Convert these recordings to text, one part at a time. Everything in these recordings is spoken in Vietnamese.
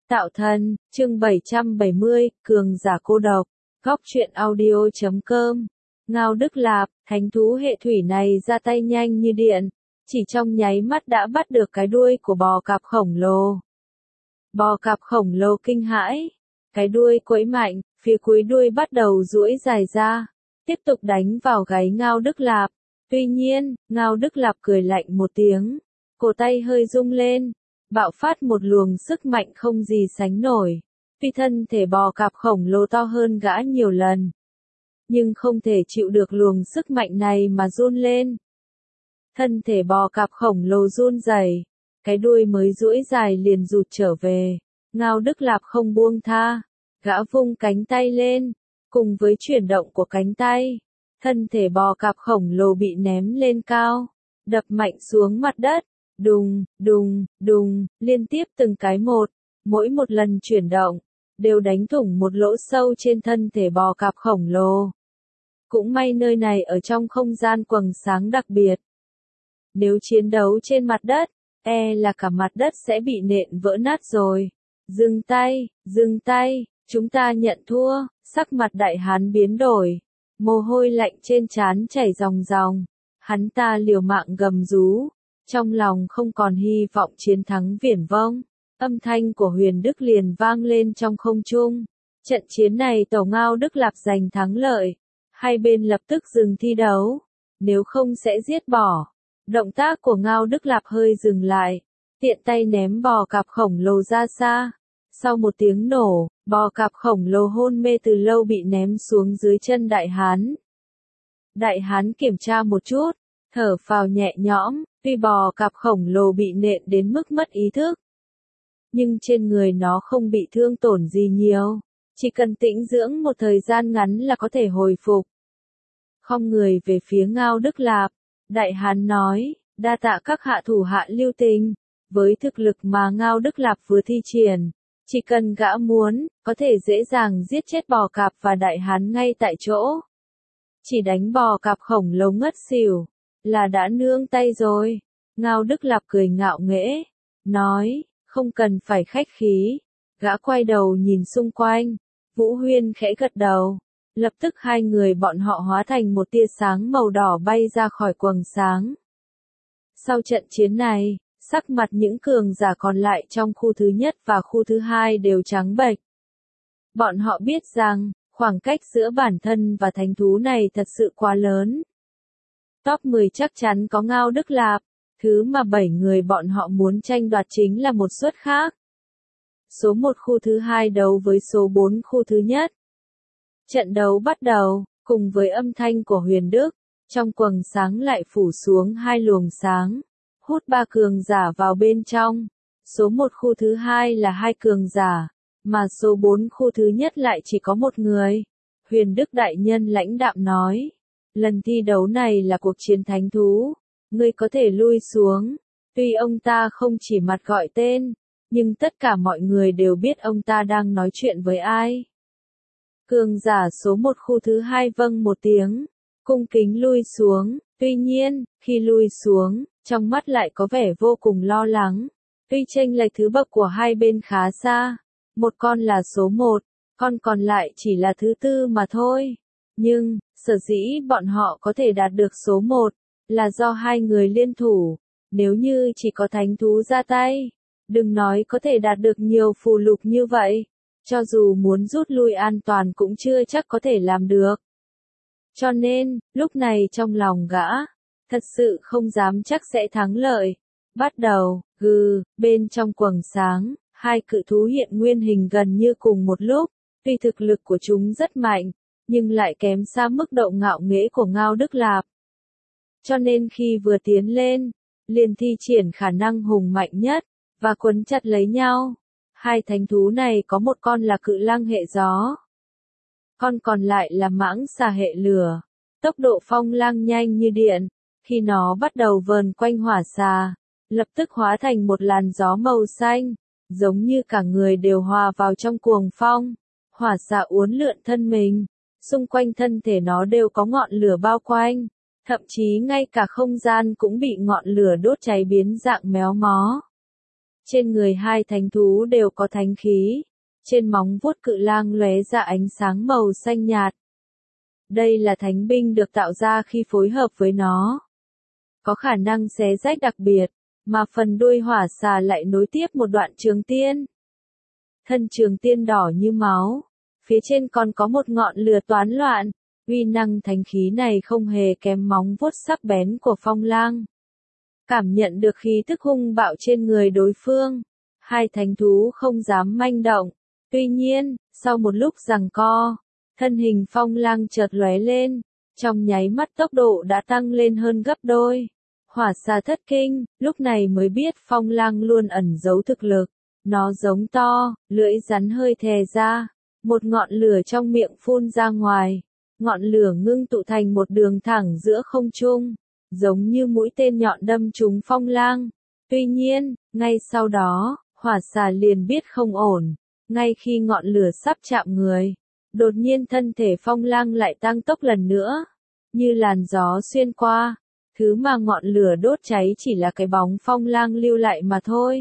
Tạo thân, chương 770, cường giả cô độc, góc truyện audio.com. Ngao Đức Lạp, thánh thú hệ thủy này ra tay nhanh như điện, chỉ trong nháy mắt đã bắt được cái đuôi của bò cạp khổng lồ. Bò cạp khổng lồ kinh hãi, cái đuôi quẫy mạnh, phía cuối đuôi bắt đầu duỗi dài ra, tiếp tục đánh vào gáy Ngao Đức Lạp. Tuy nhiên, Ngao Đức Lạp cười lạnh một tiếng, cổ tay hơi rung lên, bạo phát một luồng sức mạnh không gì sánh nổi. Tuy thân thể bò cạp khổng lồ to hơn gã nhiều lần, nhưng không thể chịu được luồng sức mạnh này mà run lên. Thân thể bò cạp khổng lồ run rẩy, cái đuôi mới duỗi dài liền rụt trở về. Ngao Đức Lạp không buông tha, gã vung cánh tay lên, cùng với chuyển động của cánh tay, thân thể bò cạp khổng lồ bị ném lên cao, đập mạnh xuống mặt đất. Đùng, đùng, đùng, liên tiếp từng cái một, mỗi một lần chuyển động, đều đánh thủng một lỗ sâu trên thân thể bò cạp khổng lồ. Cũng may nơi này ở trong không gian quầng sáng đặc biệt. Nếu chiến đấu trên mặt đất, là cả mặt đất sẽ bị nện vỡ nát rồi. Dừng tay, chúng ta nhận thua, sắc mặt đại hán biến đổi, mồ hôi lạnh trên trán chảy ròng ròng, hắn ta liều mạng gầm rú. Trong lòng không còn hy vọng chiến thắng viển vông, âm thanh của Huyền Đức liền vang lên trong không trung. Trận chiến này Tổ Ngao Đức Lạp giành thắng lợi, hai bên lập tức dừng thi đấu, nếu không sẽ giết bỏ. Động tác của Ngao Đức Lạp hơi dừng lại, tiện tay ném bò cạp khổng lồ ra xa. Sau một tiếng nổ, bò cạp khổng lồ hôn mê từ lâu bị ném xuống dưới chân đại hán. Đại hán kiểm tra một chút, thở phào nhẹ nhõm. Tuy bò cạp khổng lồ bị nện đến mức mất ý thức, nhưng trên người nó không bị thương tổn gì nhiều, chỉ cần tĩnh dưỡng một thời gian ngắn là có thể hồi phục. Khom người về phía Ngao Đức Lạp, đại hán nói, đa tạ các hạ thủ hạ lưu tình, với thực lực mà Ngao Đức Lạp vừa thi triển, chỉ cần gã muốn, có thể dễ dàng giết chết bò cạp và đại hán ngay tại chỗ. Chỉ đánh bò cạp khổng lồ ngất xỉu là đã nương tay rồi. Ngao Đức Lạp cười ngạo nghễ, nói, không cần phải khách khí. Gã quay đầu nhìn xung quanh, Vũ Huyên khẽ gật đầu, lập tức hai người bọn họ hóa thành một tia sáng màu đỏ bay ra khỏi quầng sáng. Sau trận chiến này, sắc mặt những cường giả còn lại trong khu thứ nhất và khu thứ hai đều trắng bệch. Bọn họ biết rằng, khoảng cách giữa bản thân và thánh thú này thật sự quá lớn. Top 10 chắc chắn có Ngao Đức Lạp, thứ mà 7 người bọn họ muốn tranh đoạt chính là một suất khác. Số 1 khu thứ hai đấu với số 4 khu thứ nhất. Trận đấu bắt đầu, cùng với âm thanh của Huyền Đức, trong quầng sáng lại phủ xuống hai luồng sáng, hút 3 cường giả vào bên trong. Số 1 khu thứ hai là 2 cường giả, mà số 4 khu thứ nhất lại chỉ có 1 người. Huyền Đức đại nhân lãnh đạm nói, lần thi đấu này là cuộc chiến thánh thú, ngươi có thể lui xuống. Tuy ông ta không chỉ mặt gọi tên, nhưng tất cả mọi người đều biết ông ta đang nói chuyện với ai. Cường giả số 1 khu thứ hai vâng một tiếng, cung kính lui xuống. Tuy nhiên, khi lui xuống, trong mắt lại có vẻ vô cùng lo lắng. Tuy chênh lệch thứ bậc của hai bên khá xa, một con là số 1, con còn lại chỉ là thứ tư mà thôi. Nhưng, sở dĩ bọn họ có thể đạt được số 1, là do hai người liên thủ. Nếu như chỉ có thánh thú ra tay, đừng nói có thể đạt được nhiều phù lục như vậy, cho dù muốn rút lui an toàn cũng chưa chắc có thể làm được. Cho nên, lúc này trong lòng gã, thật sự không dám chắc sẽ thắng lợi. Bắt đầu, bên trong quầng sáng, hai cự thú hiện nguyên hình gần như cùng một lúc, tuy thực lực của chúng rất mạnh, nhưng lại kém xa mức độ ngạo nghễ của Ngao Đức Lạp. Cho nên khi vừa tiến lên, liền thi triển khả năng hùng mạnh nhất, và quấn chặt lấy nhau. Hai thánh thú này có một con là cự lang hệ gió, con còn lại là mãng xà hệ lửa. Tốc độ phong lang nhanh như điện, khi nó bắt đầu vờn quanh hỏa xà, lập tức hóa thành một làn gió màu xanh, giống như cả người đều hòa vào trong cuồng phong. Hỏa xà uốn lượn thân mình, xung quanh thân thể nó đều có ngọn lửa bao quanh. Thậm chí ngay cả không gian cũng bị ngọn lửa đốt cháy biến dạng méo mó. Trên người hai thánh thú đều có thánh khí, trên móng vuốt cự lang lóe ra ánh sáng màu xanh nhạt. Đây là thánh binh được tạo ra khi phối hợp với nó. Có khả năng xé rách đặc biệt, mà phần đuôi hỏa xà lại nối tiếp một đoạn trường tiên. Thân trường tiên đỏ như máu, phía trên còn có một ngọn lửa toán loạn, uy năng thánh khí này không hề kém móng vuốt sắc bén của phong lang. Cảm nhận được khí tức hung bạo trên người đối phương, hai thánh thú không dám manh động. Tuy nhiên, sau một lúc giằng co, thân hình phong lang chợt lóe lên, trong nháy mắt tốc độ đã tăng lên hơn gấp đôi. Hỏa xà thất kinh, lúc này mới biết phong lang luôn ẩn giấu thực lực. Nó giống to, lưỡi rắn hơi thè ra, một ngọn lửa trong miệng phun ra ngoài. Ngọn lửa ngưng tụ thành một đường thẳng giữa không trung, giống như mũi tên nhọn đâm trúng phong lang. Tuy nhiên, ngay sau đó, hỏa xà liền biết không ổn. Ngay khi ngọn lửa sắp chạm người, đột nhiên thân thể phong lang lại tăng tốc lần nữa, như làn gió xuyên qua. Thứ mà ngọn lửa đốt cháy chỉ là cái bóng phong lang lưu lại mà thôi.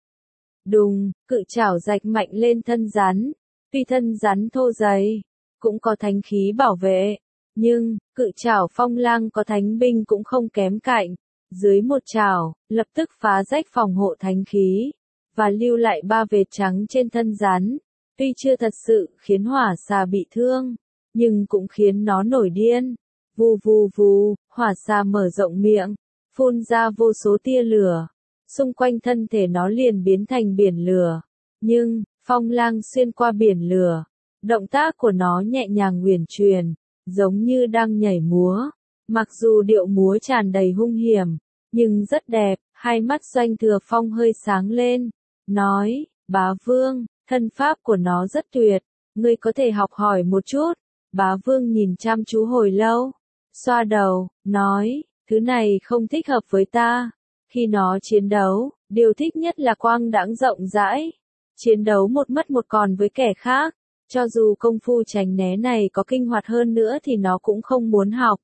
Đùng, cự chảo rạch mạnh lên thân rắn. Tuy thân rắn thô dày, cũng có thánh khí bảo vệ, nhưng cự chảo phong lang có thánh binh cũng không kém cạnh. Dưới một chảo, lập tức phá rách phòng hộ thánh khí, và lưu lại ba vệt trắng trên thân rắn. Tuy chưa thật sự khiến hỏa xà bị thương, nhưng cũng khiến nó nổi điên. Vù vù vù, hỏa xà mở rộng miệng, phun ra vô số tia lửa. Xung quanh thân thể nó liền biến thành biển lửa. Nhưng, phong lang xuyên qua biển lửa. Động tác của nó nhẹ nhàng uyển chuyển, giống như đang nhảy múa. Mặc dù điệu múa tràn đầy hung hiểm, nhưng rất đẹp. Hai mắt Doanh Thừa Phong hơi sáng lên, nói, bá vương, thân pháp của nó rất tuyệt, ngươi có thể học hỏi một chút. Bá vương nhìn chăm chú hồi lâu, xoa đầu, nói, thứ này không thích hợp với ta. Khi nó chiến đấu, điều thích nhất là quang đãng rộng rãi. Chiến đấu một mất một còn với kẻ khác, cho dù công phu tránh né này có kinh hoạt hơn nữa thì nó cũng không muốn học.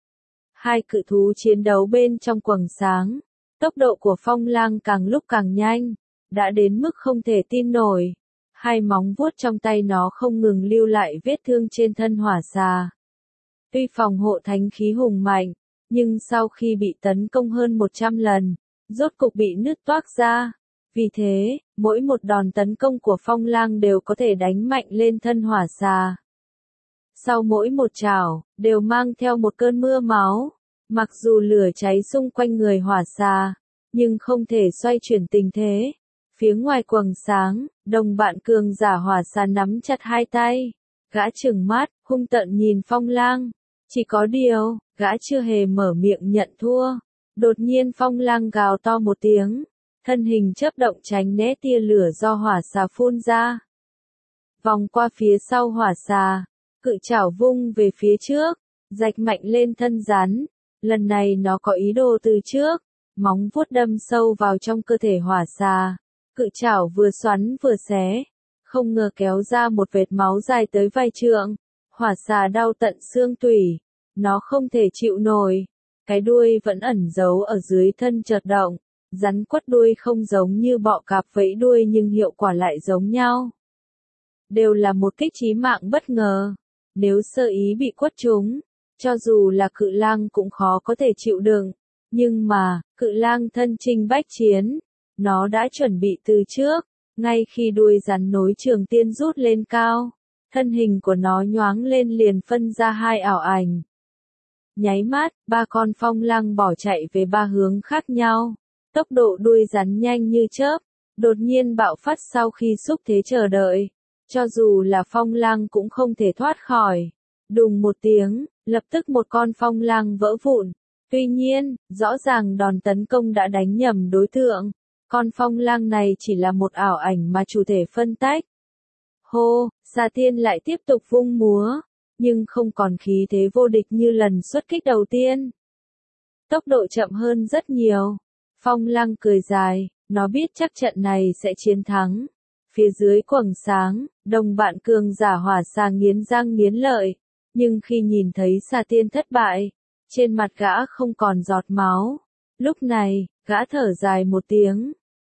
Hai cự thú chiến đấu bên trong quầng sáng, tốc độ của phong lang càng lúc càng nhanh, đã đến mức không thể tin nổi. Hai móng vuốt trong tay nó không ngừng lưu lại vết thương trên thân hỏa xà. Tuy phòng hộ thánh khí hùng mạnh, nhưng sau khi bị tấn công hơn 100 lần, rốt cục bị nứt toác ra. Vì thế, mỗi một đòn tấn công của phong lang đều có thể đánh mạnh lên thân hỏa xà. Sau mỗi một chảo, đều mang theo một cơn mưa máu. Mặc dù lửa cháy xung quanh người hỏa xà, nhưng không thể xoay chuyển tình thế. Phía ngoài quầng sáng, đồng bạn cường giả hỏa xà nắm chặt hai tay. Gã trừng mắt, hung tợn nhìn phong lang. Chỉ có điều, gã chưa hề mở miệng nhận thua. Đột nhiên phong lang gào to một tiếng, thân hình chớp động tránh né tia lửa do hỏa xà phun ra. Vòng qua phía sau hỏa xà, cự chảo vung về phía trước, rạch mạnh lên thân rắn. Lần này nó có ý đồ từ trước, móng vuốt đâm sâu vào trong cơ thể hỏa xà. Cự chảo vừa xoắn vừa xé, không ngờ kéo ra một vệt máu dài tới vài trượng. Hỏa xà đau tận xương tủy, nó không thể chịu nổi. Cái đuôi vẫn ẩn giấu ở dưới thân chợt động, rắn quất đuôi không giống như bọ cạp vẫy đuôi nhưng hiệu quả lại giống nhau. Đều là một kích chí mạng bất ngờ, nếu sơ ý bị quất trúng, cho dù là cự lang cũng khó có thể chịu đựng. Nhưng mà, cự lang thân chinh bách chiến, nó đã chuẩn bị từ trước, ngay khi đuôi rắn nối trường tiên rút lên cao, thân hình của nó nhoáng lên liền phân ra hai ảo ảnh. Nháy mắt, ba con phong lang bỏ chạy về ba hướng khác nhau. Tốc độ đuôi rắn nhanh như chớp, đột nhiên bạo phát sau khi xúc thế chờ đợi. Cho dù là phong lang cũng không thể thoát khỏi. Đùng một tiếng, lập tức một con phong lang vỡ vụn. Tuy nhiên, rõ ràng đòn tấn công đã đánh nhầm đối tượng. Con phong lang này chỉ là một ảo ảnh mà chủ thể phân tách. Hô, Xà Tiên lại tiếp tục vung múa, nhưng không còn khí thế vô địch như lần xuất kích đầu tiên. Tốc độ chậm hơn rất nhiều. Phong lang cười dài, nó biết chắc trận này sẽ chiến thắng. Phía dưới quầng sáng, đồng bạn cường giả hỏa xà nghiến răng nghiến lợi. Nhưng khi nhìn thấy Xà Tiên thất bại, trên mặt gã không còn giọt máu. Lúc này, gã thở dài một tiếng.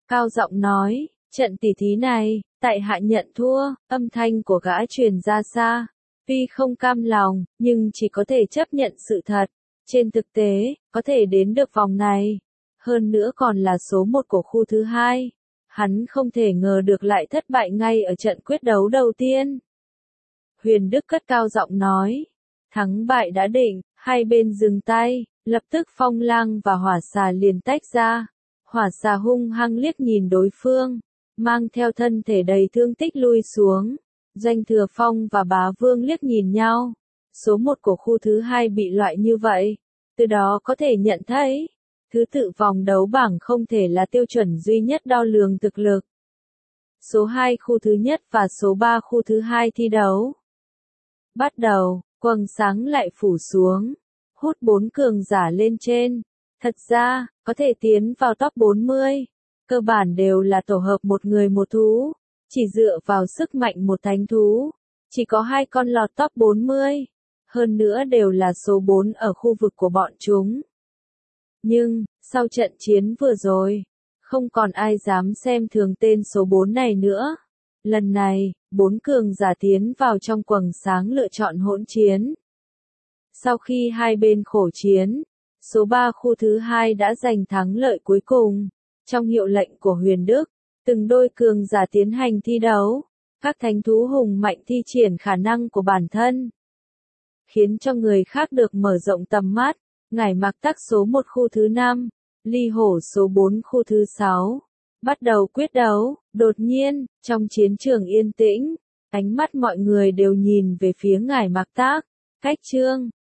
cao giọng nói, trận tỷ thí này, tại hạ nhận thua, âm thanh của gã truyền ra xa. Tuy không cam lòng, nhưng chỉ có thể chấp nhận sự thật. Trên thực tế, có thể đến được vòng này. Hơn nữa còn là số 1 của khu thứ 2. Hắn không thể ngờ được lại thất bại ngay ở trận quyết đấu đầu tiên. Huyền Đức cất cao giọng nói. Thắng bại đã định, hai bên dừng tay, lập tức Phong Lang và Hỏa Xà liền tách ra. Hỏa Xà hung hăng liếc nhìn đối phương, mang theo thân thể đầy thương tích lui xuống. Doanh Thừa Phong và Bá Vương liếc nhìn nhau. Số 1 của khu thứ 2 bị loại như vậy. Từ đó có thể nhận thấy, thứ tự vòng đấu bảng không thể là tiêu chuẩn duy nhất đo lường thực lực. Số 2 khu thứ nhất và số 3 khu thứ 2 thi đấu. Bắt đầu, quầng sáng lại phủ xuống, hút 4 cường giả lên trên. Thật ra, có thể tiến vào top 40, cơ bản đều là tổ hợp một người một thú, chỉ dựa vào sức mạnh một thánh thú. Chỉ có 2 con lọt top 40, hơn nữa đều là số 4 ở khu vực của bọn chúng. Nhưng, sau trận chiến vừa rồi, không còn ai dám xem thường tên số 4 này nữa. Lần này, 4 cường giả tiến vào trong quầng sáng lựa chọn hỗn chiến. Sau khi hai bên khổ chiến, số 3 khu thứ 2 đã giành thắng lợi cuối cùng. Trong hiệu lệnh của Huyền Đức, từng đôi cường giả tiến hành thi đấu. Các thánh thú hùng mạnh thi triển khả năng của bản thân, khiến cho người khác được mở rộng tầm mắt. Ngải Mặc Tắc số 1 khu thứ 5, Ly Hổ số 4 khu thứ 6. Bắt đầu quyết đấu, đột nhiên, trong chiến trường yên tĩnh, ánh mắt mọi người đều nhìn về phía Ngải Mặc Tắc. Cách chương